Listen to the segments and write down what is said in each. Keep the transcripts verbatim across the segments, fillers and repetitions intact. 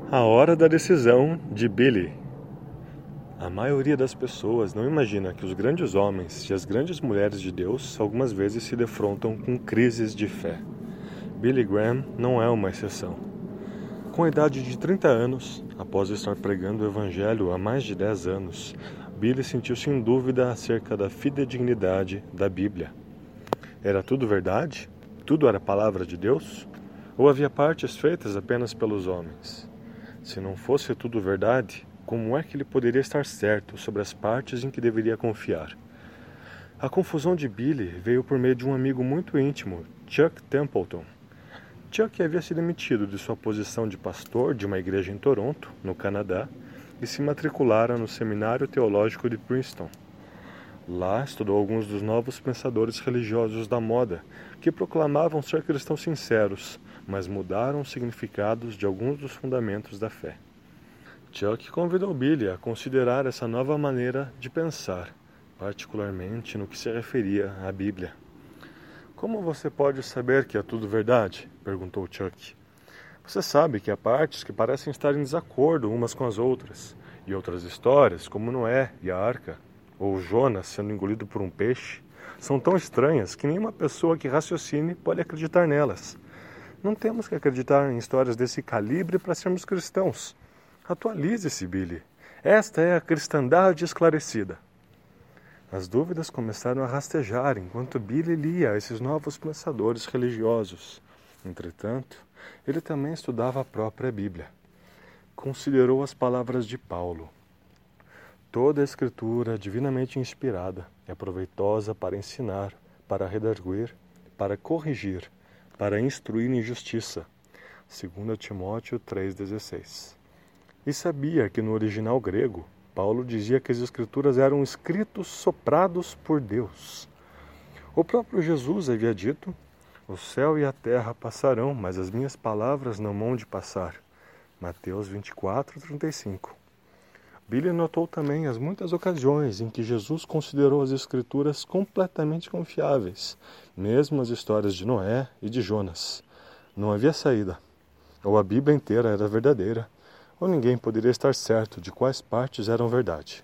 A hora da decisão de Billy. A maioria das pessoas não imagina que os grandes homens e as grandes mulheres de Deus algumas vezes se defrontam com crises de fé. Billy Graham não é uma exceção. Com a idade de trinta anos, após estar pregando o Evangelho há mais de dez anos, Billy sentiu-se em dúvida acerca da fidedignidade da Bíblia. Era tudo verdade? Tudo era palavra de Deus? Ou havia partes feitas apenas pelos homens? Se não fosse tudo verdade, como é que ele poderia estar certo sobre as partes em que deveria confiar? A confusão de Billy veio por meio de um amigo muito íntimo, Chuck Templeton. Chuck havia se demitido de sua posição de pastor de uma igreja em Toronto, no Canadá, e se matriculara no Seminário Teológico de Princeton. Lá estudou alguns dos novos pensadores religiosos da moda, que proclamavam ser cristãos sinceros, mas mudaram os significados de alguns dos fundamentos da fé. Chuck convidou Billy a considerar essa nova maneira de pensar, particularmente no que se referia à Bíblia. Como você pode saber que é tudo verdade? Perguntou Chuck. Você sabe que há partes que parecem estar em desacordo umas com as outras, e outras histórias, como Noé e a Arca, ou Jonas sendo engolido por um peixe, são tão estranhas que nenhuma pessoa que raciocine pode acreditar nelas. Não temos que acreditar em histórias desse calibre para sermos cristãos. Atualize-se, Billy. Esta é a cristandade esclarecida. As dúvidas começaram a rastejar enquanto Billy lia esses novos pensadores religiosos. Entretanto, ele também estudava a própria Bíblia. Considerou as palavras de Paulo. Toda a Escritura é divinamente inspirada é proveitosa para ensinar, para redarguir, para corrigir, para instruir em justiça. Segundo Timóteo três, dezesseis. E sabia que no original grego, Paulo dizia que as Escrituras eram escritos soprados por Deus. O próprio Jesus havia dito: o céu e a terra passarão, mas as minhas palavras não hão de passar. Mateus vinte e quatro, trinta e cinco. Billy notou também as muitas ocasiões em que Jesus considerou as Escrituras completamente confiáveis, mesmo as histórias de Noé e de Jonas. Não havia saída. Ou a Bíblia inteira era verdadeira, ou ninguém poderia estar certo de quais partes eram verdade.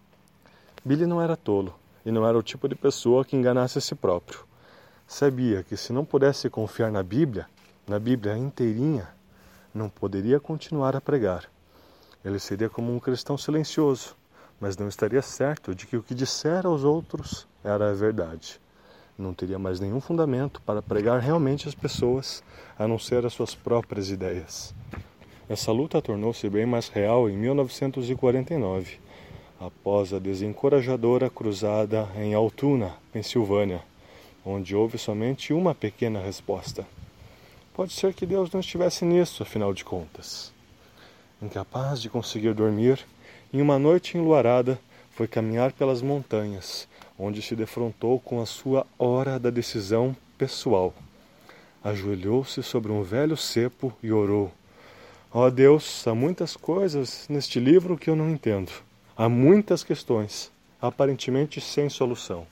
Billy não era tolo, e não era o tipo de pessoa que enganasse a si próprio. Sabia que se não pudesse confiar na Bíblia, na Bíblia inteirinha, não poderia continuar a pregar. Ele seria como um cristão silencioso, mas não estaria certo de que o que dissera aos outros era a verdade. Não teria mais nenhum fundamento para pregar realmente às pessoas, a não ser as suas próprias ideias. Essa luta tornou-se bem mais real em mil novecentos e quarenta e nove, após a desencorajadora cruzada em Altoona, Pensilvânia, onde houve somente uma pequena resposta. Pode ser que Deus não estivesse nisso, afinal de contas. Incapaz de conseguir dormir, em uma noite enluarada, foi caminhar pelas montanhas, onde se defrontou com a sua hora da decisão pessoal. Ajoelhou-se sobre um velho cepo e orou: ó Deus, há muitas coisas neste livro que eu não entendo. Há muitas questões, aparentemente sem solução.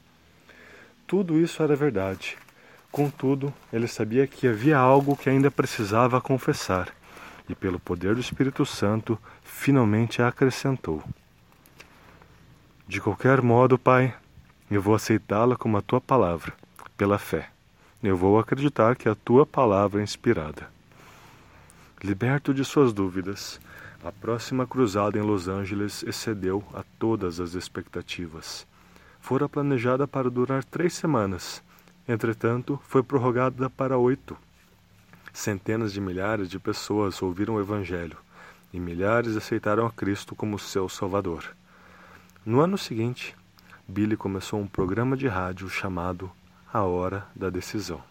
Tudo isso era verdade. Contudo, ele sabia que havia algo que ainda precisava confessar. E pelo poder do Espírito Santo, finalmente acrescentou: de qualquer modo, Pai, eu vou aceitá-la como a tua palavra, pela fé. Eu vou acreditar que a tua palavra é inspirada. Liberto de suas dúvidas, a próxima cruzada em Los Angeles excedeu a todas as expectativas. Fora planejada para durar três semanas, entretanto, foi prorrogada para oito. Centenas de milhares de pessoas ouviram o Evangelho e milhares aceitaram a Cristo como seu Salvador. No ano seguinte, Billy começou um programa de rádio chamado A Hora da Decisão.